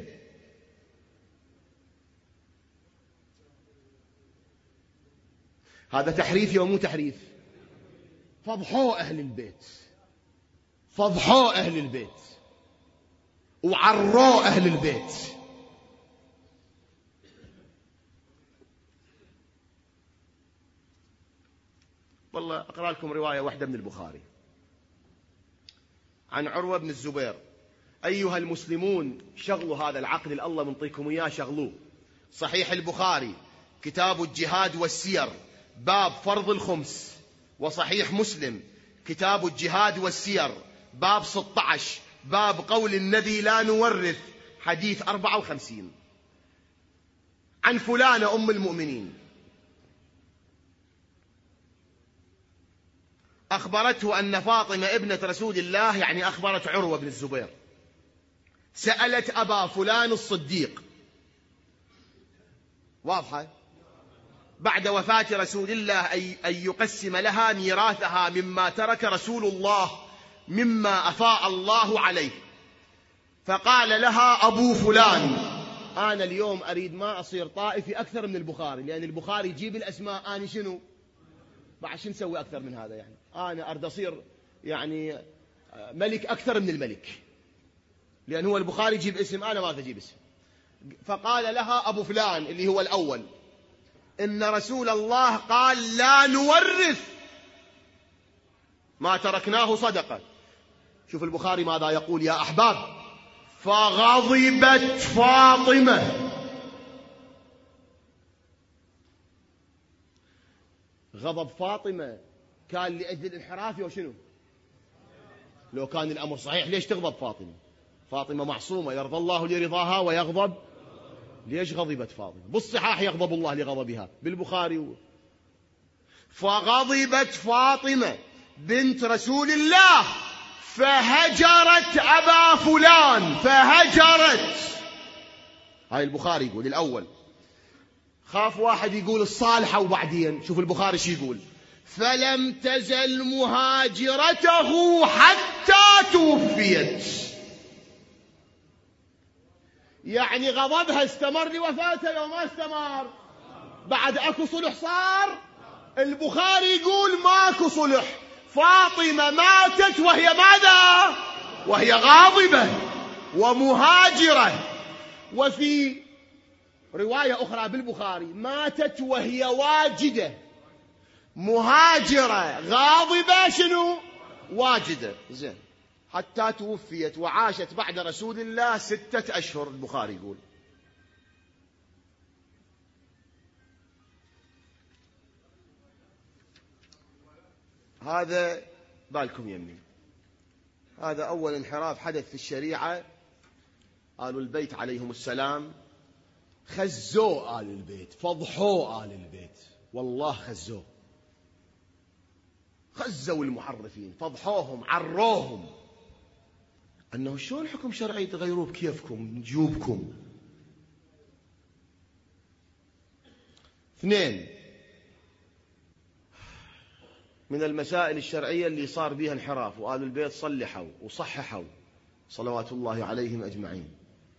هذا تحريف ومو تحريف. فضحوا أهل البيت، فضحوا أهل البيت وعروا أهل البيت. والله أقرأ لكم رواية واحدة من البخاري عن عروة بن الزبير. أيها المسلمون شغلوا هذا العقد اللي الله منطيكم إياه، شغلوه. صحيح البخاري كتاب الجهاد والسير باب فرض الخمس، وصحيح مسلم كتاب الجهاد والسير باب 16 باب قول النبي لا نورث، حديث 54 عن فلانة أم المؤمنين أخبرته أن فاطمة ابنة رسول الله، يعني أخبرت عروة بن الزبير، سألت أبا فلان الصديق، واضحة، بعد وفاة رسول الله أن يقسم لها ميراثها مما ترك رسول الله مما أفاء الله عليه. فقال لها أبو فلان، أنا اليوم أريد ما أصير طائفي أكثر من البخاري، لأن البخاري يجيب الأسماء، أنا شنو بعد شو نسوي أكثر من هذا؟ يعني أنا أريد أصير يعني ملك أكثر من الملك، لأن هو البخاري يجيب اسم، أنا ما أجيب اسم. فقال لها أبو فلان اللي هو الأول إن رسول الله قال لا نورث ما تركناه صدقة. شوف البخاري ماذا يقول يا أحباب: فغضبت فاطمة. غضب فاطمة كان لأجل الانحراف أو شنو؟ لو كان الأمر صحيح ليش تغضب فاطمة؟ فاطمة معصومة، يرضى الله لرضاها ويغضب. ليش غضبت فاطمة؟ بالصحاح يغضب الله لغضبها، بالبخاري فغضبت فاطمة بنت رسول الله فهجرت أبا فلان، فهجرت. هاي البخاري يقول الأول. خاف واحد يقول الصالحة وبعدين شوف البخاري شو يقول: فلم تزل مهاجرته حتى توفيت. يعني غضبها استمر لوفاتها لو ما استمر؟ بعد اكو صلح صار؟ البخاري يقول ماكو صلح، فاطمة ماتت وهي ماذا؟ وهي غاضبة ومهاجرة. وفي رواية أخرى بالبخاري ماتت وهي واجدة. مهاجرة غاضبة شنو؟ واجدة. زين، حتى توفيت وعاشت بعد رسول الله 6 أشهر. البخاري يقول هذا بالكم يمي، هذا أول انحراف حدث في الشريعة. آل البيت عليهم السلام خزوا آل البيت، فضحوا آل البيت، والله خزوا المحرفين، فضحوهم، عروهم، أنه شلون حكم شرعي تغيروه بكيفكم جيوبكم. 2 من المسائل الشرعية اللي صار بها انحراف وآل البيت صلحوا وصححوا صلوات الله عليهم أجمعين،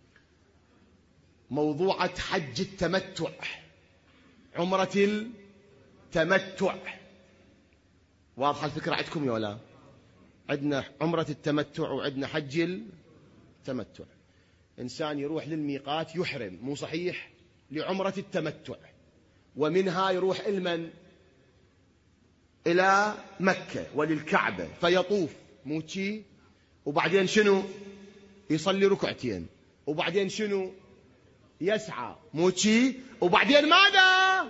موضوعة حج التمتع، عمرة التمتع. واضحة الفكرة عندكم يا ولا؟ عندنا عمرة التمتع وعندنا حج التمتع. إنسان يروح للميقات يحرم، مو صحيح، لعمرة التمتع، ومنها يروح إلى مكة وللكعبة فيطوف، مو شي، وبعدين شنو؟ يصلي ركعتين، وبعدين شنو؟ يسعى، مو شي، وبعدين ماذا؟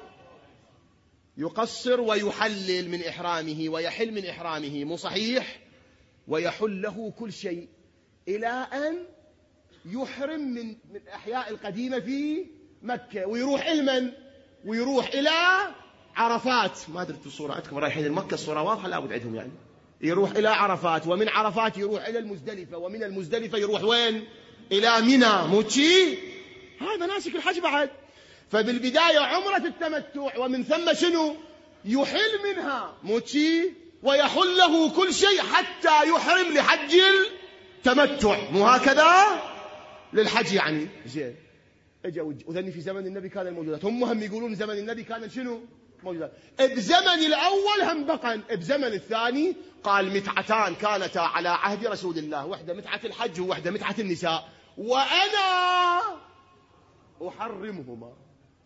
يقصر ويحلل من إحرامه ويحل من إحرامه، مو صحيح، ويحل له كل شيء إلى أن يحرم من الأحياء القديمة في مكة، ويروح ويروح إلى عرفات. ما أدري الصورة عندكم رايحين المكة، الصورة واضحة لابد عندهم يعني. يروح إلى عرفات، ومن عرفات يروح إلى المزدلفة، ومن المزدلفة يروح وين؟ إلى منى، مو شي؟ هاي مناسك الحج بعد. فبالبداية عمرة التمتع، ومن ثم شنو؟ يحل منها، مو شي، ويحل له كل شيء حتى يحرم لحج التمتع، مو هكذا؟ للحج يعني. زين، اجوا وذني في زمن النبي كان الموجودات، هم يقولون زمن النبي كان شنو؟ موجودات. بزمن الأول هم بقن، بزمن الثاني قال متعتان كانتا على عهد رسول الله، وحدة متعة الحج ووحدة متعة النساء، وأنا أحرمهما.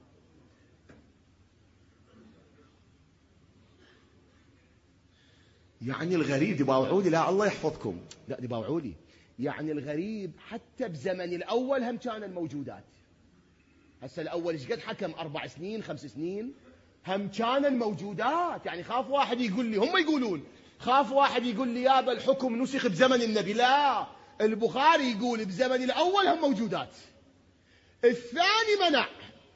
يعني الغريب دي باوعولي، لا الله يحفظكم، لا دي باوعولي، يعني الغريب حتى بزمن الأول هم كان الموجودات. هسه الأول ايش قد حكم؟ 4 سنين 5 سنين، هم كان الموجودات. يعني خاف واحد يقول لي، هم يقولون خاف واحد يقول لي يابا الحكم نسخ بزمن النبي، لا، البخاري يقول بزمن الأول هم موجودات، الثاني منع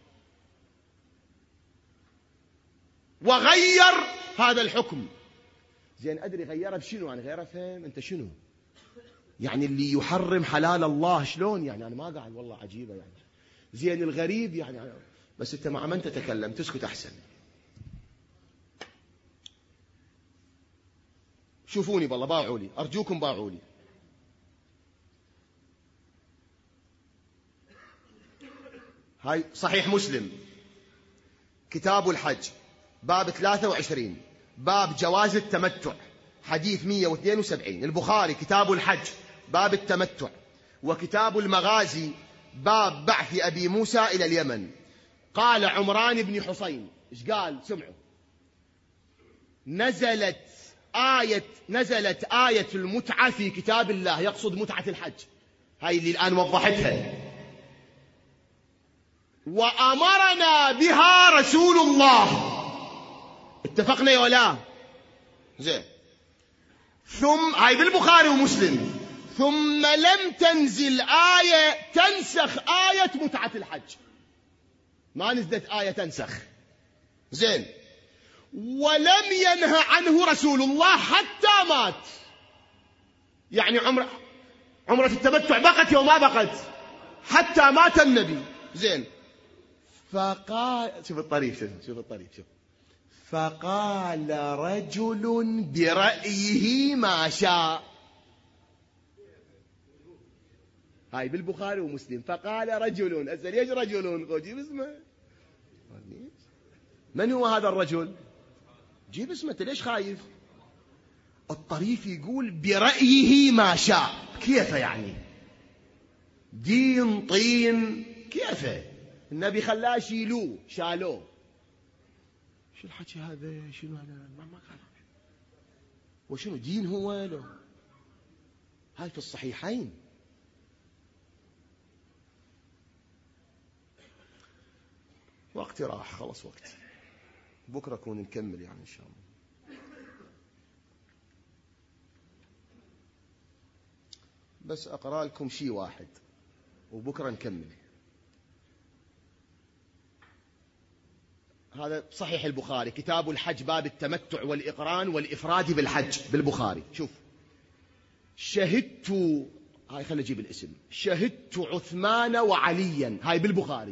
وغير هذا الحكم. زين أدري غيره بشنو؟ يعني غيره فهم أنت شنو؟ يعني اللي يحرم حلال الله شلون يعني؟ أنا ما قاعد والله عجيبة يعني. زين الغريب يعني، بس أنت مع من تتكلم تسكت أحسن. شوفوني بالله، باعوا لي، أرجوكم باعوا لي. هاي صحيح مسلم كتاب الحج باب 23 باب جواز التمتع حديث 172. البخاري كتاب الحج باب التمتع، وكتاب المغازي باب بعث أبي موسى إلى اليمن. قال عمران بن حسين، إيش قال؟ سمعوا، نزلت آية المتعة في كتاب الله، يقصد متعة الحج، هاي اللي الآن وضحتها، وأمرنا بها رسول الله. اتفقنا يا ولا؟ زين. ثم هاي بالبخاري ومسلم، ثم لم تنزل آية تنسخ آية متعة الحج، ما نزلت آية تنسخ. زين. ولم ينهى عنه رسول الله حتى مات. يعني عمرة التمتع بقت يوم ما بقت حتى مات النبي. زين. فقال، شوف الطريف، شوف الطريف، شوف. فقال رجل برأيه ما شاء، هاي بالبخاري ومسلم. فقال رجل، أسأل ليش رجل؟ جيب اسمه، من هو هذا الرجل؟ جيب اسمه، ليش خايف؟ الطريف يقول برأيه ما شاء، كيف يعني؟ دين طين، كيف؟ النبي خلاه شالوه. شو الحكي هذا؟ شنو هذا؟ ما كان، وشنو دين هو له؟ هاي في الصحيحين. وقت راح، خلص وقت، بكرة كون نكمل يعني إن شاء الله. بس أقرأ لكم شيء واحد وبكرة نكمل. هذا صحيح البخاري، كتاب الحج، باب التمتع والإقران والإفراد بالحج بالبخاري. شوف، شهدت، هاي خلي أجيب الاسم، شهدت عثمان وعليا، هاي بالبخاري.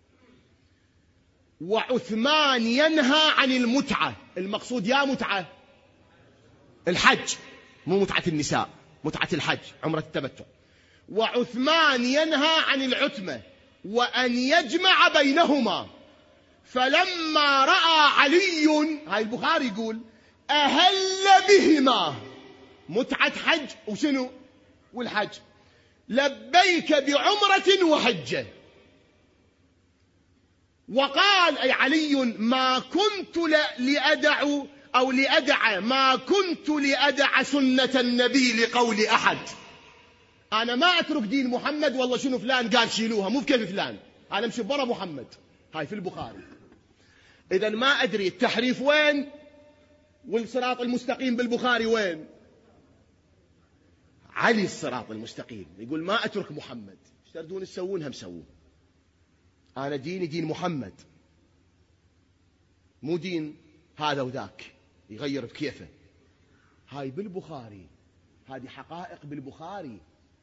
وعثمان ينهى عن المتعة، المقصود يا متعة الحج، مو متعة النساء، متعة الحج عمرة التمتع. وعثمان ينهى عن العتمة وأن يجمع بينهما، فلما رأى علي، هاي البخاري يقول، أهل بهما، متعة حج وشنو والحج، لبيك بعمرة وحجة. وقال أي علي ما كنت ما كنت لأدع سنة النبي لقول أحد. أنا ما أترك دين محمد والله شنو فلان قال شيلوها، مو كيف فلان، أنا مش برا محمد. هاي في البخاري. إذا ما أدري التحريف وين والصراط المستقيم بالبخاري وين. علي الصراط المستقيم يقول ما أترك محمد، ايش تردون تسوونها مسوون. أنا ديني دين محمد، مو دين هذا وذاك يغير بكيفه. هاي بالبخاري، هذه حقائق بالبخاري.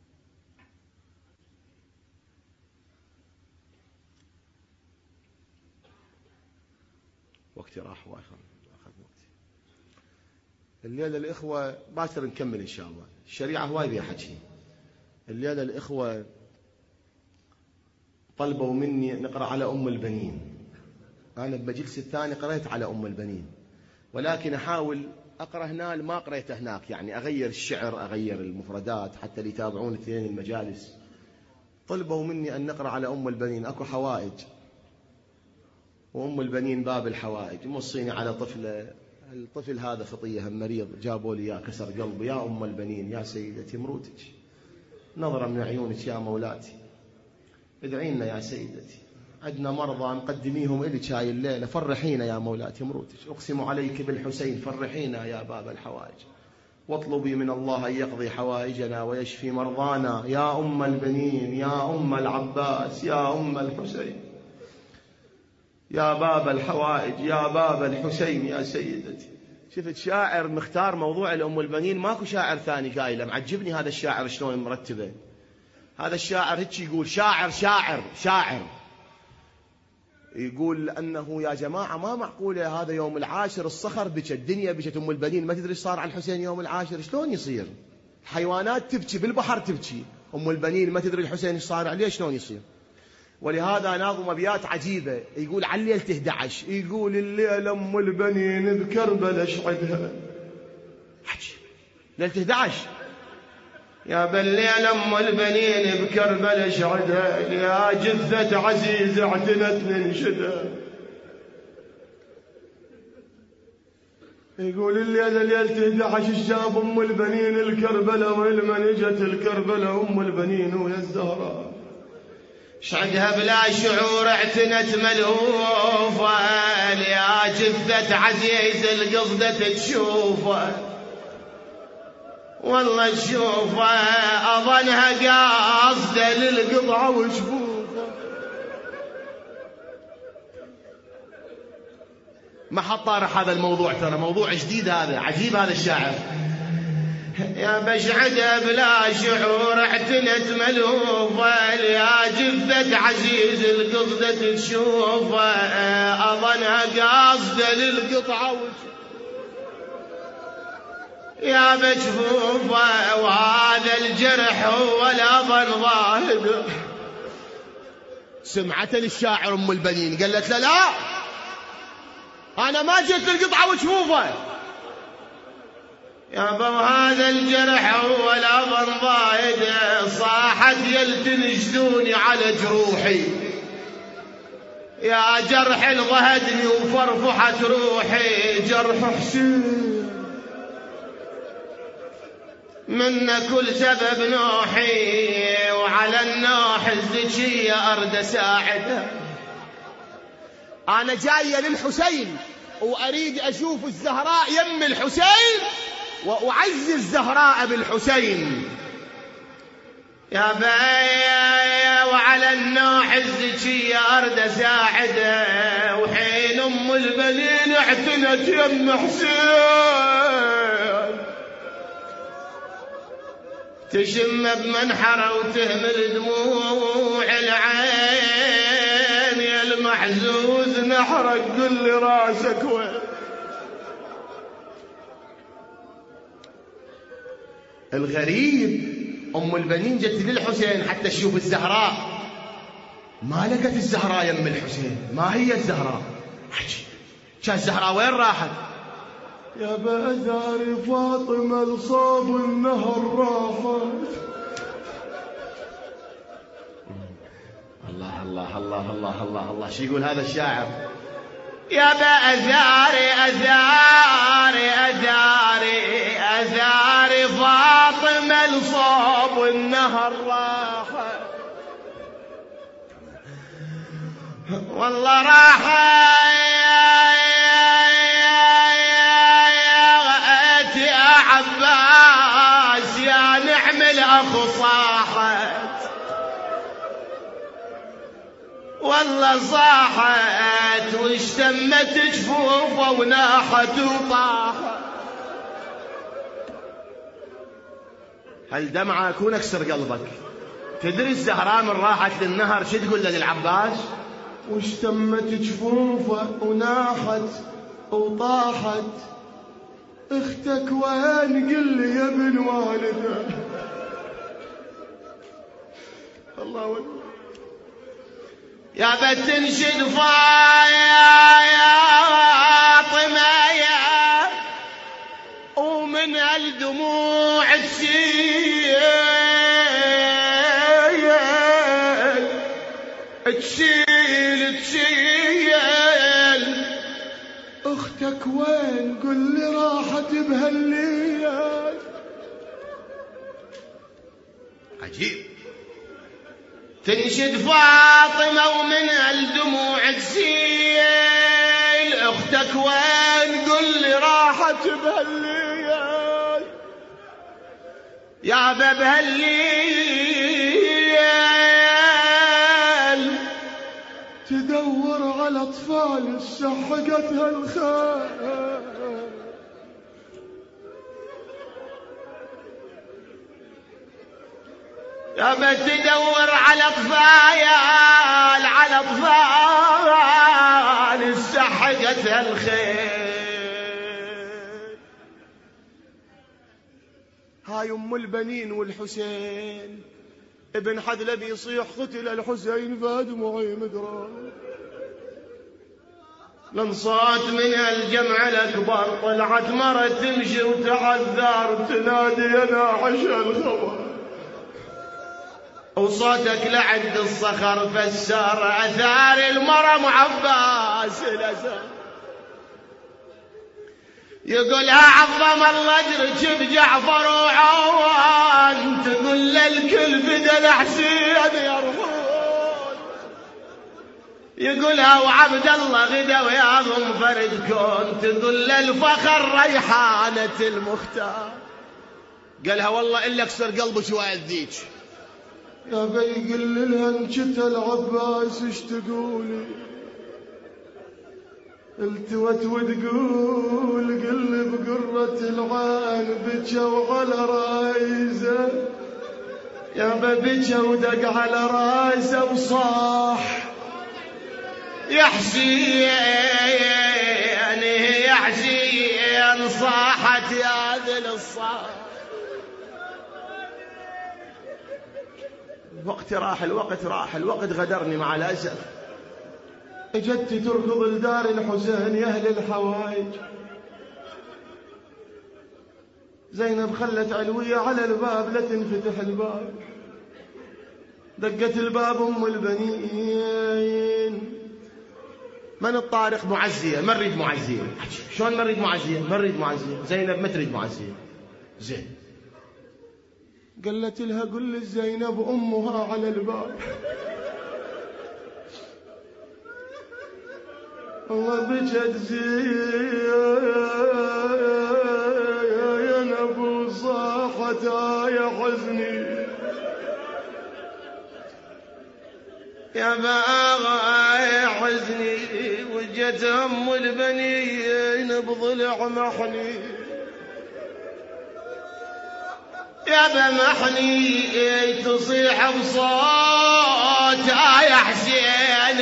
وقتي راح واخذ وقتي. الليلة الإخوة باكر نكمل إن شاء الله، الشريعة هواي بيها حكي. الليلة الإخوة طلبوا مني نقرأ على أم البنين. أنا بمجلس الثاني قرأت على أم البنين، ولكن أحاول أقرأ هنا ما قرأته هناك، يعني أغير الشعر، أغير المفردات حتى اللي يتابعون اثنين المجالس. طلبوا مني أن نقرأ على أم البنين، أكو حوائج، وأم البنين باب الحوائج. موصيني على طفلة، الطفل هذا خطية، هم مريض، جابوا لي إياه كسر قلبي. يا أم البنين، يا سيدتي مروتك، نظرة من عيونك يا مولاتي، ادعي لنا يا سيدتي، عندنا مرضى مقدميهم إلك هاي الليلة، فرحينا يا مولاتي مروتك، أقسم عليك بالحسين فرحينا يا باب الحوائج، واطلبي من الله أن يقضي حوائجنا ويشفي مرضانا يا أم البنين، يا أم العباس، يا أم الحسين، يا باب الحوائج، يا باب الحسين يا سيدتي. شفت شاعر مختار موضوع الأم البنين، ماكو شاعر ثاني قايله. معجبني هذا الشاعر شلون مرتبه. هذا الشاعر هيك يقول، شاعر يقول أنه يا جماعة ما معقولة هذا يوم العاشر الصخر بكت، الدنيا بكت، أم البنين ما تدري صار على الحسين يوم العاشر، شلون يصير؟ حيوانات تبكي، بالبحر تبكي، أم البنين ما تدري الحسين ايش صار عليه، شلون يصير؟ ولهذا ناظم أبيات عجيبة، يقول على ليلة 11، يقول الليلة أم البنين بكربلة شعدها، عجيب ليلة 11 يا بالليلة أم البنين بكربلة شعدها، يا جثة عزيز اعتنت ننشدها. يقول الليلة ليلة 11 الشاب أم البنين الكربلة، ولمن اجت الكربلة أم البنين ويا الزهراء، شعدها بلا شعور اعتنت ملهوفة، يا جثة عزيز القصدة تشوفه، والله تشوفه أظنها قاصدة للقطعة وشفوفه. ما حط طارح هذا الموضوع، ترى موضوع جديد هذا، عجيب هذا الشاعر. يا بشعدها بلا شعور اعتنت ملهوفة، يا جثة عزيز القصدة تشوفه، أظنها قاصدة للقطعة يا بجفوفه، وهذا الجرح هو الأظن ظاهر. سمعت للشاعر أم البنين قالت له لا، أنا ما جيت القطعة وجفوفه يابا، وهذا الجرح هو الأظن ضايد، صاحت يلتنجدوني على جروحي، يا جرح الغهدني وفرفحت روحي، جرح حسين من كل سبب نوحي، وعلى النوح الزكية أرد ساعدها. أنا جاية للحسين وأريد أشوف الزهراء يم الحسين وأعزي الزهراء بالحسين. يا بايا وعلى النوح الزكية أرد أساعده، وحين أم البنين اعتنت يم حسين تشم بمنحره وتهمل دموع العين، يا المحزوز نحرك قل لي راسك وين. الغريب أم البنين جت للحسين حتى تشوف الزهراء، ما لقت الزهراء يم الحسين، ما هي الزهراء؟ كان الزهراء وين راحت؟ يا بأزاري فاطمة لصوب النهر راحت. الله الله الله الله الله الله، شو يقول هذا الشاعر؟ يا بأزاري أزاري أزاري أزاري فاطمة لصوب النهر راحت، والله راحت يا عباس يا نعم الأخ صاحت، والله صاحت واشتمت جفوفه وناحت وطاحت. هالدمعة أكون أكسر قلبك. تدري الزهراء من راحت للنهر شو تقول للعباس؟ واشتمت جفوفه وناحت وطاحت، اختك وين قل لي يا ابن والده. الله أكبر. يا بتنشد فايا يا فاطمة يا، ومن الدموع تسيل تسيل تسيل، اختك وين قل لي راحت بهالليل. عجيب. تنشد فاطمة ومن الدموع تسيل، اختك وين قل لي راحت بهالليل. يا بهالليل تدور على اطفال سحقتها الخيل، يا بتدور على اطفال على اطفال سحقتها الخيل. هاي ام البنين والحسين، ابن حدلب يصيح قتل الحسين فدموعي مدرى، لنصات من الجمع الأكبر طلعت مرة تمشي وتعذر تنادي يا ناحش الخبر، وصوتك لعند الصخر فسر أثار المرم عباس الأسد، يقولها عظم الله اجرك بجعفر وعوان، تقول الكل بدل حسين يرحون، يقولها وعبد الله غدا ويا منفرد كون، تقول الفخر ريحانة المختار. قالها والله إلا اكسر قلبك وأذيك. يا بي قل لها انشت العباس ايش تقولي، التوت وتقول قل بقرة العين بجوا على رايزه، يا ببجا ودق على راسه وصاح يا حسين يا حسين، صاحت يا ذل الصاح. الوقت راح الوقت راح الوقت غدرني مع الأسف. اجت تركض لدار الحسين يا أهل الحوايج، زينب خلت علوية على الباب لا تنفتح الباب، دقت الباب أم البنين. من الطارق؟ معزية. ما نريد معزية. شلون ما نريد معزية؟ ما نريد معزية. زينب ما تريد معزية. زين. قالت لها قل لزينب أمها على الباب. الله بجد زين أبو صاحت يا حزني، يا باغي حزني وجت أم البنين بضلع محني يا بمحني تصيح بصوت يا حسين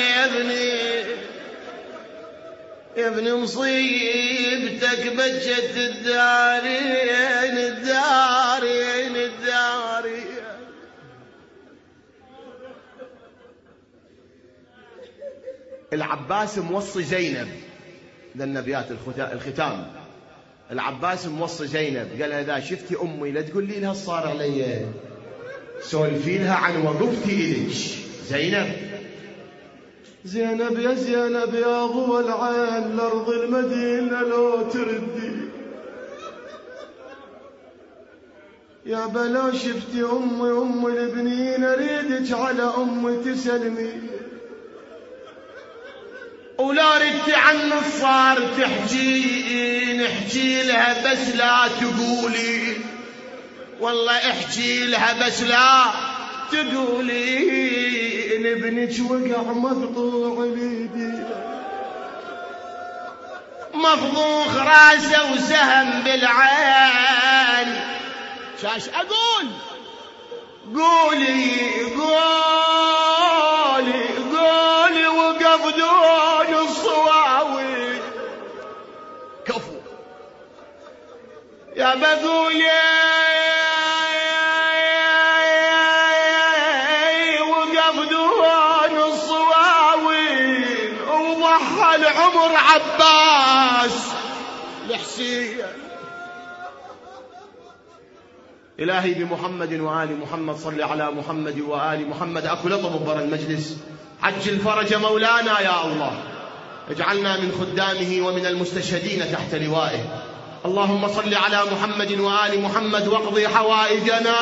يا ابني مصيبتك بجت الدارين الدارين الدارين. العباس موصي زينب للنبيات الختام. العباس موصي زينب قال إذا شفتي أمي لا تقول لي لها صار علي، سولفي لها عن وقفتي إليك. زينب يا زينب يا ضوى العين لأرض المدينة لو تردي، يا بلا شفتي أم البنين أريدك على أمي تسلمي، ولا ردت عن الصار نحكي لها بس لا تقولي، والله احكي لها بس لا تقولي إن ابنك وقع مقطوع بيدي، مفضوخ راسه وسهم بالعين. شاش أقول قولي قولي قولي وقف دون الصواوي كفو يا بقولي وقف دون الصواوي وضحى العمر عباس الحسين. إلهي بمحمد وآل محمد صل على محمد وآل محمد. أكو لطم برا المجلس، عجل فرج مولانا يا الله، اجعلنا من خدامه ومن المستشهدين تحت لوائه. اللهم صل على محمد وآل محمد واقضي حوائجنا،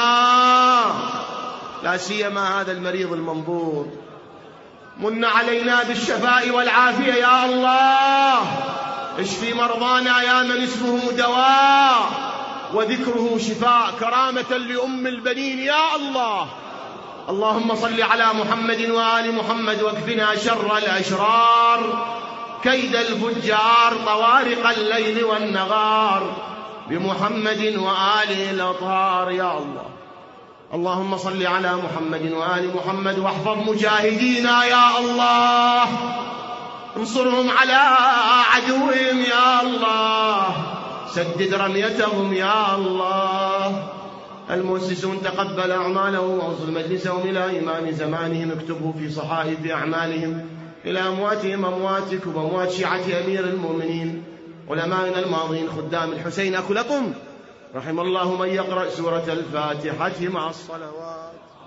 لا سيما هذا المريض المنظور. من علينا بالشفاء والعافية يا الله، اشفي مرضانا يا من اسمه دواء وذكره شفاء، كرامة لأم البنين يا الله. اللهم صل على محمد وآل محمد واكفنا شر الأشرار، كيد الفجار، طوارق الليل والنهار، بمحمد وآله الأطهار يا الله. اللهم صل على محمد وآل محمد واحفظ مجاهدينا يا الله، انصرهم على عدوهم يا الله، سدد رميتهم يا الله. المؤسسون تقبل أعمالهم وأوصل مجلسهم إلى إمام زمانهم، اكتبه في صحائف أعمالهم إلى أمواتهم أمواتك وأموات شيعة أمير المؤمنين، علمائنا الماضين خدام الحسين. أكلكم رحم الله من يقرأ سورة الفاتحة مع الصلوات.